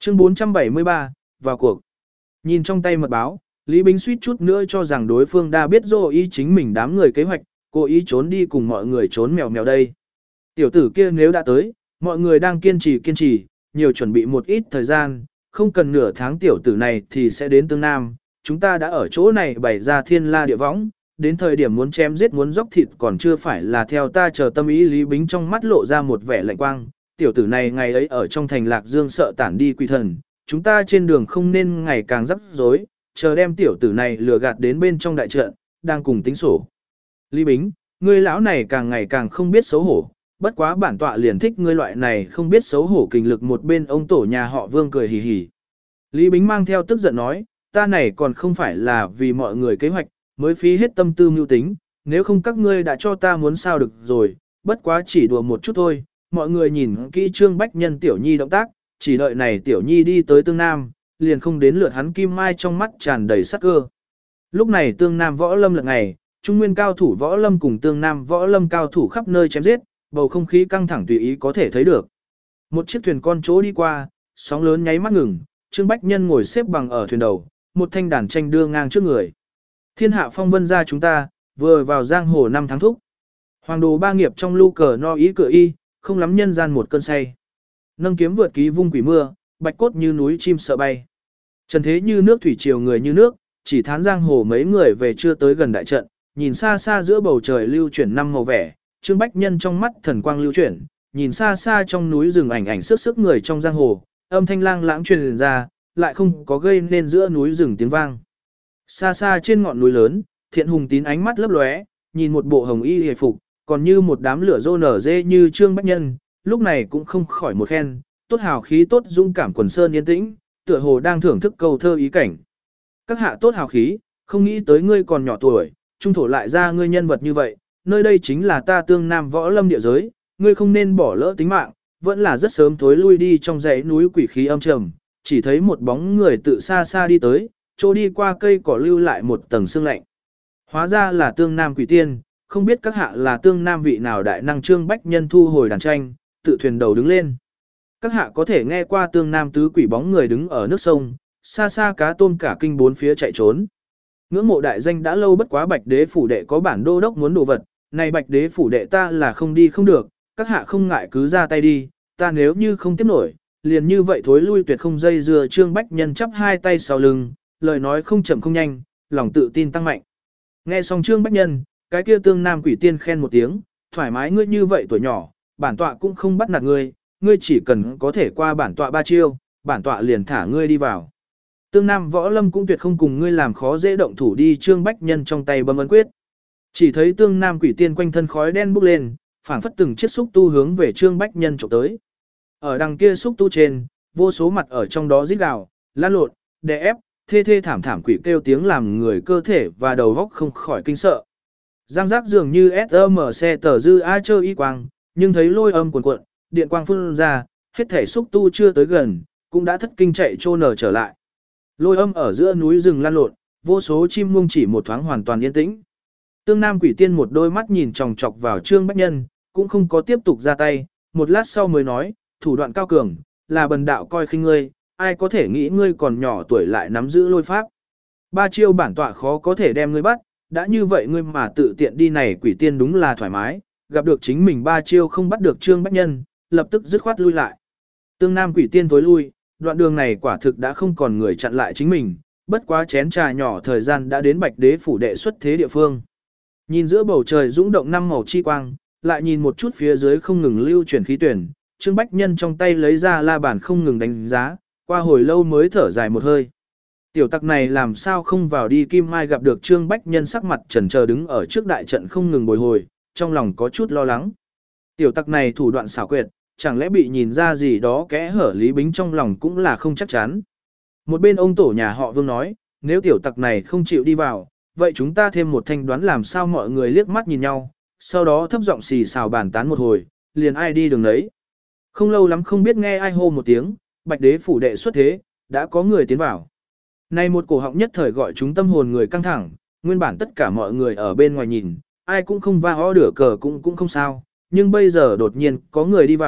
Chương 473, vào cuộc. Nhìn trong tay mật báo, Lý Bính suýt chút nữa cho rằng đối phương đã biết rõ ý chính mình đám người kế hoạch, cố ý trốn đi cùng mọi người trốn mèo mèo đây. Tiểu tử kia nếu đã tới, mọi người đang kiên trì, nhiều chuẩn bị một ít thời gian, không cần nửa tháng tiểu tử này thì sẽ đến Tương Nam. Chúng ta đã ở chỗ này bày ra thiên la địa võng, đến thời điểm muốn chém giết muốn dốc thịt còn chưa phải là theo ta chờ tâm ý. Lý Bính trong mắt lộ ra một vẻ lạnh quang, tiểu tử này ngày ấy ở trong thành Lạc Dương sợ tản đi quỷ thần, chúng ta trên đường không nên ngày càng rắc rối, chờ đem tiểu tử này lừa gạt đến bên trong đại trận, đang cùng tính sổ. Lý Bính, ngươi lão này càng ngày càng không biết xấu hổ, bất quá bản tọa liền thích ngươi loại này không biết xấu hổ kình lực. Một bên ông tổ nhà họ Vương cười hì hì. Lý Bính mang theo tức giận nói, ta này còn không phải là vì mọi người kế hoạch, mới phí hết tâm tư mưu tính, nếu không các ngươi đã cho ta muốn sao được rồi, bất quá chỉ đùa một chút thôi. Mọi người nhìn kỹ Trương Bách Nhân tiểu nhi động tác, chỉ đợi này tiểu nhi đi tới Tương Nam, liền không đến lượt hắn Kim Mai trong mắt tràn đầy sắc cơ. Lúc này Tương Nam võ lâm lật ngày, Trung Nguyên cao thủ võ lâm cùng Tương Nam võ lâm cao thủ khắp nơi chém giết, bầu không khí căng thẳng tùy ý có thể thấy được. Một chiếc thuyền con chỗ đi qua, sóng lớn nháy mắt ngừng, Trương Bách Nhân ngồi xếp bằng ở thuyền đầu, một thanh đàn tranh đưa ngang trước người. Thiên hạ phong vân ra chúng ta, vừa vào giang hồ 5 tháng thúc. Hoàng đồ ba nghiệp trong lưu cờ no ý cửa y, không lắm nhân gian một cơn say. Nâng kiếm vượt ký vung quỷ mưa, bạch cốt như núi chim sợ bay. Trần thế như nước thủy triều người như nước, chỉ thán giang hồ mấy người về chưa tới gần đại trận, nhìn xa xa giữa bầu trời lưu chuyển năm màu vẻ, Trương Bách Nhân trong mắt thần quang lưu chuyển, nhìn xa xa trong núi rừng ảnh sức người trong giang hồ, âm thanh lang lãng truyền ra, lại không có gây nên giữa núi rừng tiếng vang. Xa xa trên ngọn núi lớn, Thiện Hùng Tín ánh mắt lấp lóe, nhìn một bộ hồng y hề phục, còn như một đám lửa rô nở dê như Trương Bách Nhân, lúc này cũng không khỏi một khen, tốt hào khí tốt dũng cảm quần sơn yên tĩnh, tựa hồ đang thưởng thức câu thơ ý cảnh. Các hạ tốt hào khí, không nghĩ tới ngươi còn nhỏ tuổi, trung thổ lại ra ngươi nhân vật như vậy, nơi đây chính là ta Tương Nam võ lâm địa giới, ngươi không nên bỏ lỡ tính mạng, vẫn là rất sớm thối lui đi. Trong dãy núi quỷ khí âm trầm, chỉ thấy một bóng người tự xa xa đi tới, chỗ đi qua cây cỏ lưu lại một tầng sương lạnh. Hóa ra là Tương Nam quỷ tiên, không biết các hạ là Tương Nam vị nào đại năng. Trương Bách Nhân thu hồi đàn tranh, tự thuyền đầu đứng lên. Các hạ có thể nghe qua Tương Nam tứ quỷ bóng người đứng ở nước sông, xa xa cá tôm cả kinh bốn phía chạy trốn. Ngưỡng mộ đại danh đã lâu, bất quá Bạch Đế phủ đệ có bản đô đốc muốn đồ vật, này Bạch Đế phủ đệ ta là không đi không được, các hạ không ngại cứ ra tay đi, ta nếu như không tiếp nổi, liền như vậy thối lui tuyệt không dây dưa. Trương Bách Nhân chắp hai tay sau lưng, lời nói không chậm không nhanh, lòng tự tin tăng mạnh. Nghe xong Trương Bách Nhân, cái kia Tương Nam quỷ tiên khen một tiếng, thoải mái, ngươi như vậy tuổi nhỏ, bản tọa cũng không bắt nạt ngươi, ngươi chỉ cần có thể qua bản tọa 3 chiêu, bản tọa liền thả ngươi đi vào. Tương Nam võ lâm cũng tuyệt không cùng ngươi làm khó dễ động thủ đi. Trương Bách Nhân trong tay bấm ấn quyết, chỉ thấy Tương Nam quỷ tiên quanh thân khói đen bốc lên, phảng phất từng chiếc xúc tu hướng về Trương Bách Nhân chụp tới. Ở đằng kia xúc tu trên, vô số mặt ở trong đó rít gào, lan lộn, đè ép, thê thê thảm thảm quỷ kêu tiếng làm người cơ thể và đầu óc không khỏi kinh sợ. Giang giác dường như SM xe tờ dư a chơ y quang, nhưng thấy lôi âm cuồn cuộn, điện quang phun ra, hết thể xúc tu chưa tới gần, cũng đã thất kinh chạy trô nở trở lại. Lôi âm ở giữa núi rừng lan lộn, vô số chim muông chỉ một thoáng hoàn toàn yên tĩnh. Tương Nam quỷ tiên một đôi mắt nhìn chòng chọc vào Trương Bách Nhân, cũng không có tiếp tục ra tay, một lát sau mới nói, thủ đoạn cao cường, là bần đạo coi khinh ngươi, ai có thể nghĩ ngươi còn nhỏ tuổi lại nắm giữ lôi pháp. 3 chiêu bản tọa khó có thể đem ngươi bắt, đã như vậy ngươi mà tự tiện đi này quỷ tiên đúng là thoải mái, gặp được chính mình 3 chiêu không bắt được Trương Bách Nhân, lập tức dứt khoát lui lại. Tương Nam quỷ tiên tối lui, đoạn đường này quả thực đã không còn người chặn lại chính mình, bất quá chén trà nhỏ thời gian đã đến Bạch Đế phủ đệ xuất thế địa phương. Nhìn giữa bầu trời dũng động 5 màu chi quang, lại nhìn một chút phía dưới không ngừng lưu chuyển khí tuyển, Trương Bách Nhân trong tay lấy ra la bàn không ngừng đánh giá, qua hồi lâu mới thở dài một hơi. Tiểu tặc này làm sao không vào đi. Kim Mai gặp được Trương Bách Nhân sắc mặt chần chờ đứng ở trước đại trận không ngừng bồi hồi, trong lòng có chút lo lắng. Tiểu tặc này thủ đoạn xảo quyệt, chẳng lẽ bị nhìn ra gì đó kẽ hở. Lý Bính trong lòng cũng là không chắc chắn. Một bên ông tổ nhà họ Vương nói, nếu tiểu tặc này không chịu đi vào, vậy chúng ta thêm một thanh đoán. Làm sao mọi người liếc mắt nhìn nhau, sau đó thấp giọng xì xào bàn tán một hồi, liền ai đi đường đấy. Không lâu lắm không biết nghe ai hô một tiếng, Bạch Đế phủ đệ xuất thế, đã có người tiến vào. Này một cổ họng nhất thời gọi chúng tâm hồn người căng thẳng, nguyên bản tất cả mọi người ở bên ngoài nhìn, ai cũng không va ho đửa cờ cũng không sao, nhưng bây giờ đột nhiên có người đi vào,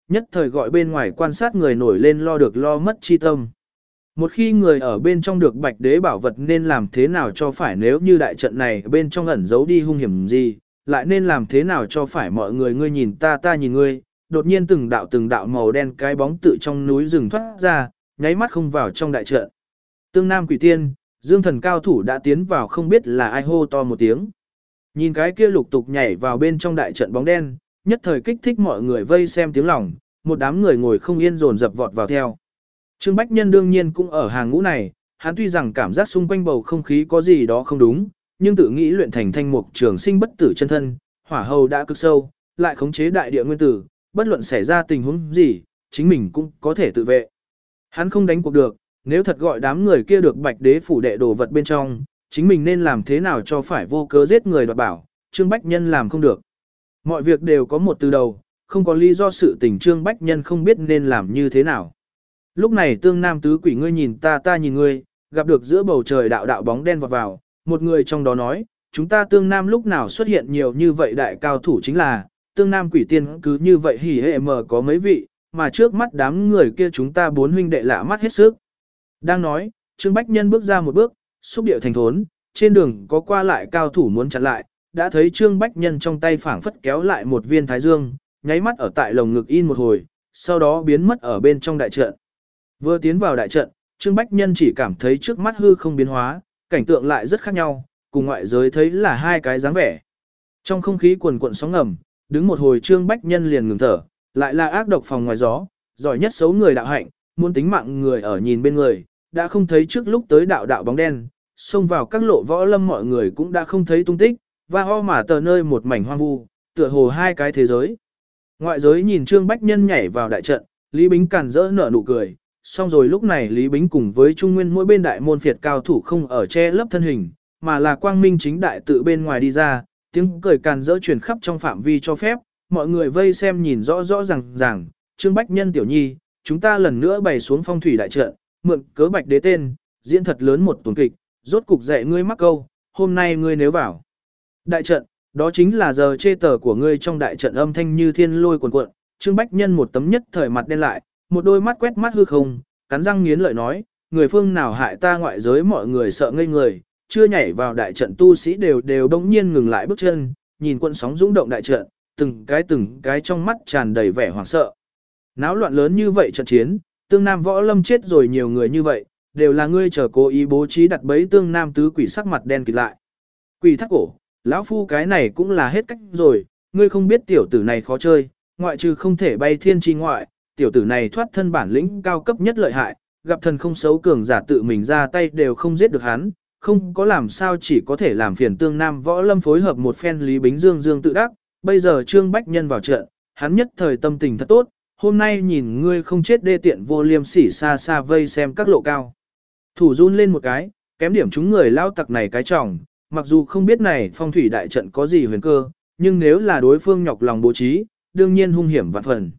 nhất thời gọi bên ngoài quan sát người nổi lên lo được lo mất chi tâm. Một khi người ở bên trong được Bạch Đế bảo vật nên làm thế nào cho phải, nếu như đại trận này bên trong ẩn giấu đi hung hiểm gì, lại nên làm thế nào cho phải. Mọi người ngươi nhìn ta, ta nhìn ngươi, đột nhiên từng đạo màu đen cái bóng tự trong núi rừng thoát ra, nháy mắt không vào trong đại trận. Tương Nam Quỷ Tiên, Dương Thần cao thủ đã tiến vào, không biết là ai hô to một tiếng. Nhìn cái kia lục tục nhảy vào bên trong đại trận bóng đen, nhất thời kích thích mọi người vây xem tiếng lòng, một đám người ngồi không yên dồn dập vọt vào theo. Trương Bách Nhân đương nhiên cũng ở hàng ngũ này, hắn tuy rằng cảm giác xung quanh bầu không khí có gì đó không đúng, nhưng tự nghĩ luyện thành thanh mục trường sinh bất tử chân thân, hỏa hầu đã cực sâu, lại khống chế đại địa nguyên tử, bất luận xảy ra tình huống gì, chính mình cũng có thể tự vệ. Hắn không đánh cuộc được, nếu thật gọi đám người kia được Bạch Đế phủ đệ đồ vật bên trong, chính mình nên làm thế nào cho phải vô cớ giết người đoạt bảo, Trương Bách Nhân làm không được. Mọi việc đều có một từ đầu, không có lý do sự tình Trương Bách Nhân không biết nên làm như thế nào. Lúc này Tương Nam tứ quỷ ngươi nhìn ta, ta nhìn ngươi, gặp được giữa bầu trời đạo đạo bóng đen vọt vào, một người trong đó nói, chúng ta Tương Nam lúc nào xuất hiện nhiều như vậy đại cao thủ, chính là Tương Nam Quỷ Tiên cứ như vậy hỉ hệ mờ có mấy vị, mà trước mắt đám người kia chúng ta bốn huynh đệ lạ mắt hết sức. Đang nói, Trương Bách Nhân bước ra một bước, xúc điệu thành thốn, trên đường có qua lại cao thủ muốn chặn lại, đã thấy Trương Bách Nhân trong tay phảng phất kéo lại một viên thái dương, nháy mắt ở tại lồng ngực in một hồi, sau đó biến mất ở bên trong đại trận. Vừa tiến vào đại trận, Trương Bách Nhân chỉ cảm thấy trước mắt hư không biến hóa, cảnh tượng lại rất khác nhau, cùng ngoại giới thấy là hai cái dáng vẻ. Trong không khí quần cuộn sóng ngầm, đứng một hồi Trương Bách Nhân liền ngừng thở, lại là ác độc phòng ngoài gió, giỏi nhất xấu người đạo hạnh, muốn tính mạng người ở nhìn bên người, đã không thấy trước lúc tới đạo đạo bóng đen, xông vào các lộ võ lâm mọi người cũng đã không thấy tung tích, và ho mà tờ nơi một mảnh hoang vu, tựa hồ hai cái thế giới. Ngoại giới nhìn Trương Bách Nhân nhảy vào đại trận, Lý Bính càn rỡ nở nụ cười, xong rồi lúc này Lý Bính cùng với Trung Nguyên mỗi bên đại môn phiệt cao thủ không ở che lấp thân hình, mà là quang minh chính đại tự bên ngoài đi ra, tiếng cười càn rỡ truyền khắp trong phạm vi cho phép, mọi người vây xem nhìn rõ rõ ràng, Trương Bách Nhân tiểu nhi, chúng ta lần nữa bày xuống phong thủy đại trận, mượn cớ Bạch Đế tên, diễn thật lớn một tuần kịch, rốt cục dạy ngươi mắc câu, hôm nay ngươi nếu vào đại trận, đó chính là giờ chê tờ của ngươi. Trong đại trận âm thanh như thiên lôi cuồn cuộn, Trương Bách Nhân một tấm nhất thời mặt đen lại, một đôi mắt quét mắt hư không, cắn răng nghiến lợi nói, người phương nào hại ta. Ngoại giới mọi người sợ ngây người, chưa nhảy vào đại trận tu sĩ đều đông nhiên ngừng lại bước chân, nhìn cuộn sóng dũng động đại trận, từng cái trong mắt tràn đầy vẻ hoảng sợ. Náo loạn lớn như vậy trận chiến, Tương Nam võ lâm chết rồi nhiều người như vậy, đều là ngươi chờ cố ý bố trí đặt bẫy. Tương Nam tứ quỷ sắc mặt đen kịt lại. Quỷ thắt cổ, lão phu cái này cũng là hết cách rồi, ngươi không biết tiểu tử này khó chơi, ngoại trừ không thể bay thiên chi ngoại, tiểu tử này thoát thân bản lĩnh cao cấp nhất lợi hại, gặp thần không xấu cường giả tự mình ra tay đều không giết được hắn, không có làm sao chỉ có thể làm phiền Tương Nam võ lâm phối hợp một phen. Lý Bính dương tự đắc, bây giờ Trương Bách Nhân vào trận, hắn nhất thời tâm tình thật tốt, hôm nay nhìn ngươi không chết đê tiện vô liêm sỉ, xa xa vây xem các lộ cao. Thủ run lên một cái, kém điểm chúng người lao tặc này cái trọng, mặc dù không biết này phong thủy đại trận có gì huyền cơ, nhưng nếu là đối phương nhọc lòng bố trí, đương nhiên hung hiểm vạn phần.